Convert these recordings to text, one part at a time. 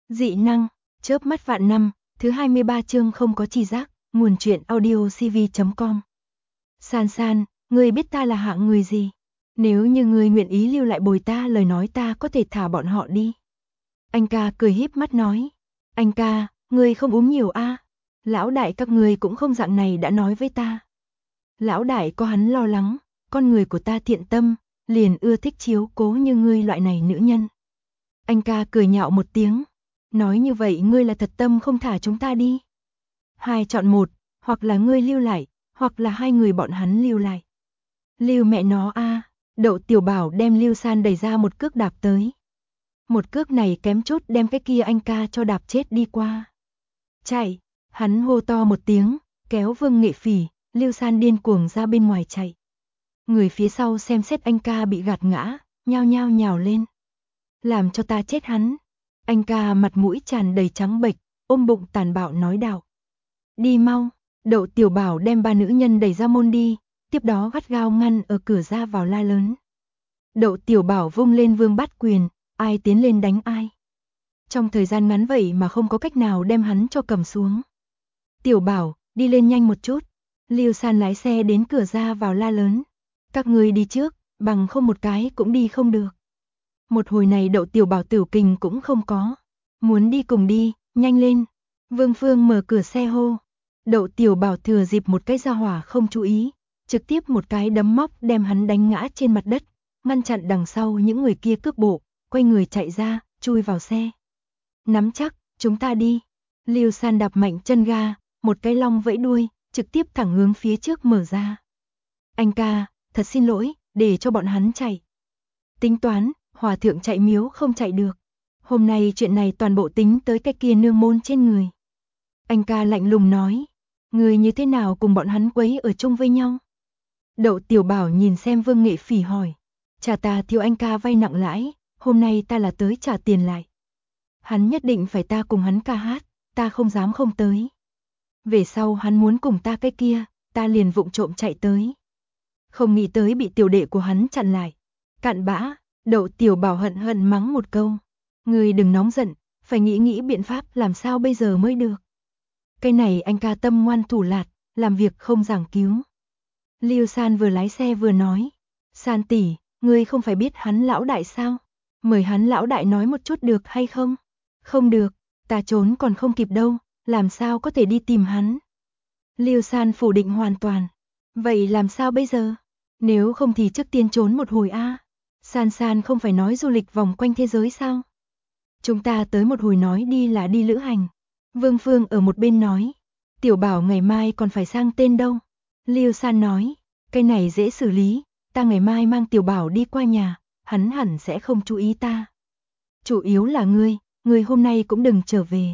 Dị năng, chớp mắt vạn năm, thứ 23 chương không có tri giác, nguồn truyện audio cv.com. San San, ngươi biết ta là hạng người gì? Nếu như ngươi nguyện ý lưu lại bồi ta lời nói ta có thể thả bọn họ đi. Anh ca cười híp mắt nói. Anh ca, ngươi không uống nhiều a? Lão đại các ngươi cũng không dạng này đã nói với ta. Lão đại có hắn lo lắng, con người của ta thiện tâm, liền ưa thích chiếu cố như ngươi loại này nữ nhân. Anh ca cười nhạo một tiếng. Nói như vậy ngươi là thật tâm không thả chúng ta đi. Hai chọn một, hoặc là ngươi lưu lại, hoặc là hai người bọn hắn lưu lại. Lưu mẹ nó a, Đậu Tiểu Bảo đem Lưu San đẩy ra một cước đạp tới. Một cước này kém chút đem cái kia anh ca cho đạp chết đi qua. Chạy, hắn hô to một tiếng, kéo Vương Nghệ Phỉ, Lưu San điên cuồng ra bên ngoài chạy. Người phía sau xem xét anh ca bị gạt ngã, nhao nhao nhào lên. Làm cho ta chết hắn. Anh ca mặt mũi tràn đầy trắng bệch, ôm bụng tàn bạo nói đạo. Đi mau, Đậu Tiểu Bảo đem ba nữ nhân đẩy ra môn đi, tiếp đó gắt gao ngăn ở cửa ra vào la lớn. Đậu Tiểu Bảo vung lên vương bát quyền, ai tiến lên đánh ai. Trong thời gian ngắn vậy mà không có cách nào đem hắn cho cầm xuống. Tiểu Bảo, đi lên nhanh một chút. Lưu San lái xe đến cửa ra vào la lớn. Các người đi trước, bằng không một cái cũng đi không được. Một hồi này Đậu Tiểu Bảo tiểu kình cũng không có. Muốn đi cùng đi, nhanh lên. Vương Phương mở cửa xe hô. Đậu Tiểu Bảo thừa dịp một cái ra hỏa không chú ý, trực tiếp một cái đấm móc đem hắn đánh ngã trên mặt đất, ngăn chặn đằng sau những người kia cước bộ, quay người chạy ra, chui vào xe. Nắm chắc, chúng ta đi. Lưu San đạp mạnh chân ga, một cái long vẫy đuôi, trực tiếp thẳng hướng phía trước mở ra. Anh ca, thật xin lỗi, để cho bọn hắn chạy. Tính toán, hòa thượng chạy miếu không chạy được. Hôm nay chuyện này toàn bộ tính tới cái kia nương môn trên người. Anh ca lạnh lùng nói, người như thế nào cùng bọn hắn quấy ở chung với nhau? Đậu Tiểu Bảo nhìn xem Vương Nghệ Phỉ hỏi, trả ta thiếu anh ca vay nặng lãi, hôm nay ta là tới trả tiền lại. Hắn nhất định phải ta cùng hắn ca hát, ta không dám không tới. Về sau hắn muốn cùng ta cái kia, ta liền vụng trộm chạy tới. Không nghĩ tới bị tiểu đệ của hắn chặn lại. Cặn bã, Đậu Tiểu Bảo hận hận mắng một câu. Người đừng nóng giận, phải nghĩ biện pháp làm sao bây giờ mới được. Cái này anh ca tâm ngoan thủ lạt, làm việc không giảng cứu. Lưu San vừa lái xe vừa nói. San tỷ, ngươi không phải biết hắn lão đại sao? Mời hắn lão đại nói một chút được hay không? Không được, ta trốn còn không kịp đâu, làm sao có thể đi tìm hắn? Lưu San phủ định hoàn toàn. Vậy làm sao bây giờ? Nếu không thì trước tiên trốn một hồi a. San San không phải nói du lịch vòng quanh thế giới sao? Chúng ta tới một hồi nói đi là đi lữ hành. Vương Phương ở một bên nói. Tiểu Bảo ngày mai còn phải sang tên đâu? Lưu San nói. Cái này dễ xử lý, ta ngày mai mang Tiểu Bảo đi qua nhà, hắn hẳn sẽ không chú ý ta. Chủ yếu là ngươi hôm nay cũng đừng trở về.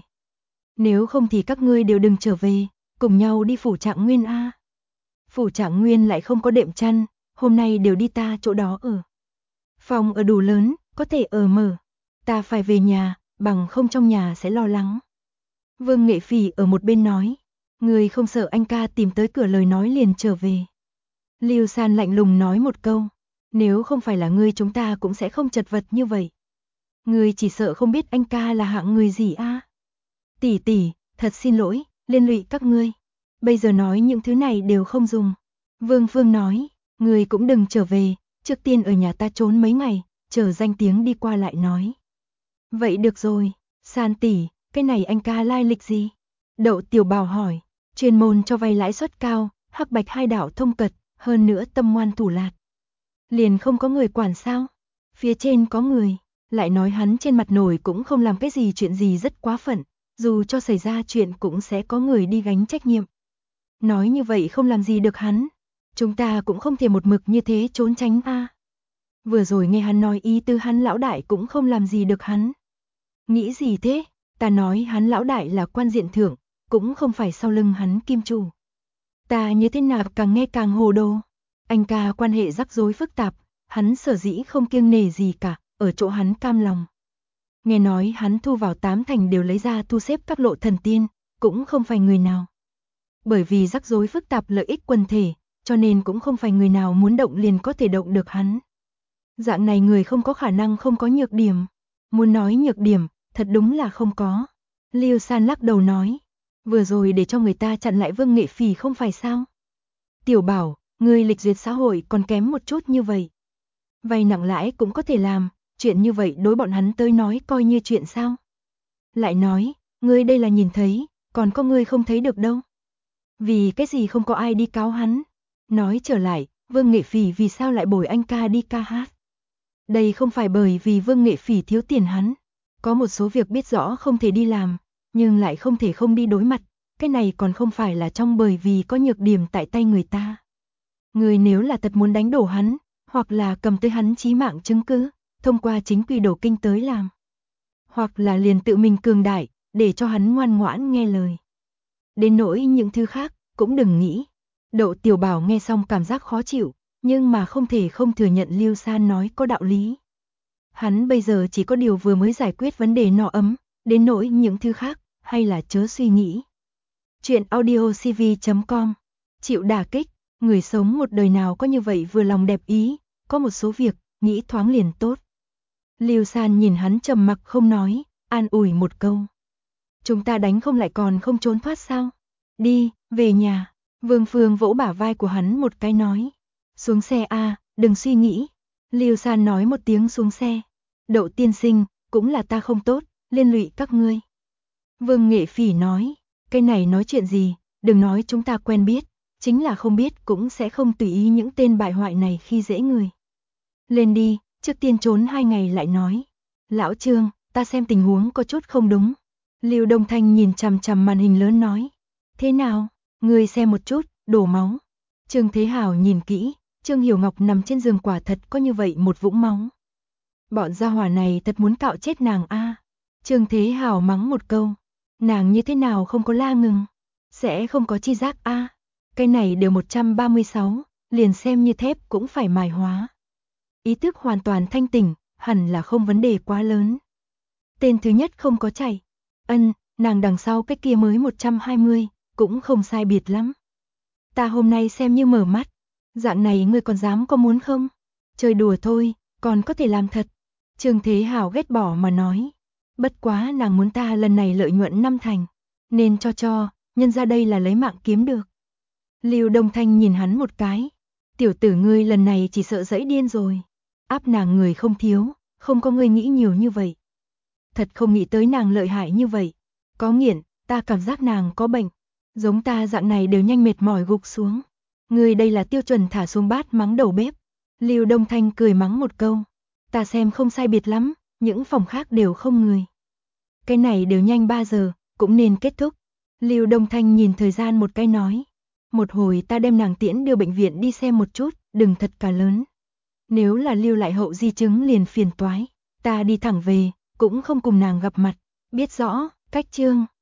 Nếu không thì các ngươi đều đừng trở về, cùng nhau đi phủ Trạng Nguyên a. Phủ Trạng Nguyên lại không có đệm chăn, hôm nay đều đi ta chỗ đó ở. Phòng ở đủ lớn, có thể ở mở. Ta phải về nhà, bằng không trong nhà sẽ lo lắng. Vương Nghệ Phỉ ở một bên nói, ngươi không sợ anh ca tìm tới cửa lời nói liền trở về. Lưu San lạnh lùng nói một câu, nếu không phải là ngươi chúng ta cũng sẽ không chật vật như vậy. Ngươi chỉ sợ không biết anh ca là hạng người gì a. Tỷ tỷ, thật xin lỗi, liên lụy các ngươi. Bây giờ nói những thứ này đều không dùng. Vương Phương nói, ngươi cũng đừng trở về, trước tiên ở nhà ta trốn mấy ngày, chờ danh tiếng đi qua lại nói. Vậy được rồi, San tỷ, cái này anh ca lai lịch gì? Đậu Tiểu Bảo hỏi, chuyên môn cho vay lãi suất cao, hắc bạch hai đạo thông cật, hơn nữa tâm ngoan thủ lạt. Liền không có người quản sao? Phía trên có người, lại nói hắn trên mặt nổi cũng không làm cái gì chuyện gì rất quá phận, dù cho xảy ra chuyện cũng sẽ có người đi gánh trách nhiệm. Nói như vậy không làm gì được hắn, chúng ta cũng không thể một mực như thế trốn tránh a. Vừa rồi nghe hắn nói ý tư hắn lão đại cũng không làm gì được hắn. Nghĩ gì thế? Ta nói hắn lão đại là quan diện thưởng, cũng không phải sau lưng hắn kim chủ. Ta như thế nào càng nghe càng hồ đồ. Anh ca quan hệ rắc rối phức tạp, hắn sở dĩ không kiêng nể gì cả, ở chỗ hắn cam lòng. Nghe nói hắn thu vào 8 thành đều lấy ra thu xếp các lộ thần tiên, cũng không phải người nào. Bởi vì rắc rối phức tạp lợi ích quần thể, cho nên cũng không phải người nào muốn động liền có thể động được hắn. Dạng này người không có khả năng không có nhược điểm. Muốn nói nhược điểm, Thật đúng là không có. Lưu San lắc đầu nói. Vừa rồi để cho người ta chặn lại Vương Nghệ Phỉ không phải sao? Tiểu Bảo, ngươi lịch duyệt xã hội còn kém một chút như vậy. Vay nặng lãi cũng có thể làm, chuyện như vậy đối bọn hắn tới nói coi như chuyện sao? Lại nói, ngươi đây là nhìn thấy, còn có ngươi không thấy được đâu. Vì cái gì không có ai đi cáo hắn? Nói trở lại, Vương Nghệ Phỉ vì sao lại bồi anh ca đi ca hát? Đây không phải bởi vì Vương Nghệ Phỉ thiếu tiền hắn. Có một số việc biết rõ không thể đi làm, nhưng lại không thể không đi đối mặt. Cái này còn không phải là trong bởi vì có nhược điểm tại tay người ta. Người nếu là thật muốn đánh đổ hắn, hoặc là cầm tới hắn chí mạng chứng cứ, thông qua chính quy đổ kinh tới làm. Hoặc là liền tự mình cường đại, để cho hắn ngoan ngoãn nghe lời. Đến nỗi những thứ khác, cũng đừng nghĩ. Đậu Tiểu Bảo nghe xong cảm giác khó chịu, nhưng mà không thể không thừa nhận Lưu San nói có đạo lý. Hắn bây giờ chỉ có điều vừa mới giải quyết vấn đề nọ ấm, đến nỗi những thứ khác, hay là chớ suy nghĩ. Chuyện audiocv.com. Chịu đả kích, người sống một đời nào có như vậy vừa lòng đẹp ý, có một số việc, nghĩ thoáng liền tốt. Lưu San nhìn hắn trầm mặc không nói, an ủi một câu. Chúng ta đánh không lại còn không trốn thoát sao? Đi, về nhà. Vương Phương vỗ bả vai của hắn một cái nói. Xuống xe a, đừng suy nghĩ. Lưu San nói một tiếng xuống xe. Đậu tiên sinh, cũng là ta không tốt, liên lụy các ngươi. Vương Nghệ Phỉ nói, cái này nói chuyện gì, đừng nói chúng ta quen biết, chính là không biết cũng sẽ không tùy ý những tên bại hoại này khi dễ người. Lên đi, trước tiên trốn 2 ngày lại nói. Lão Trương, ta xem tình huống có chút không đúng. Lưu Đông Thanh nhìn chằm chằm màn hình lớn nói. Thế nào, ngươi xem một chút, đổ máu. Trương Thế Hào nhìn kỹ, Trương Hiểu Ngọc nằm trên giường quả thật có như vậy một vũng máu. Bọn gia hỏa này thật muốn cạo chết nàng a. Trương Thế Hào mắng một câu. Nàng như thế nào không có la ngừng. Sẽ không có chi giác a. Cái này đều 136, liền xem như thép cũng phải mài hóa. Ý thức hoàn toàn thanh tỉnh, hẳn là không vấn đề quá lớn. Tên thứ nhất không có chạy. Nàng đằng sau cái kia mới 120, cũng không sai biệt lắm. Ta hôm nay xem như mở mắt. Dạng này ngươi còn dám có muốn không? Chơi đùa thôi, còn có thể làm thật. Trương Thế Hào ghét bỏ mà nói. Bất quá nàng muốn ta lần này lợi nhuận 5 thành. Nên cho, nhân ra đây là lấy mạng kiếm được. Lưu Đông Thanh nhìn hắn một cái. Tiểu tử ngươi lần này chỉ sợ dẫy điên rồi. Áp nàng người không thiếu, không có ngươi nghĩ nhiều như vậy. Thật không nghĩ tới nàng lợi hại như vậy. Có nghiện, ta cảm giác nàng có bệnh. Giống ta dạng này đều nhanh mệt mỏi gục xuống. Ngươi đây là tiêu chuẩn thả xuống bát mắng đầu bếp. Lưu Đông Thanh cười mắng một câu. Ta xem không sai biệt lắm, những phòng khác đều không người. Cái này đều nhanh 3 giờ, cũng nên kết thúc. Lưu Đông Thanh nhìn thời gian một cái nói. Một hồi ta đem nàng tiễn đưa bệnh viện đi xem một chút, đừng thật cả lớn. Nếu là lưu lại hậu di chứng liền phiền toái. Ta đi thẳng về, cũng không cùng nàng gặp mặt. Biết rõ, cách Trương.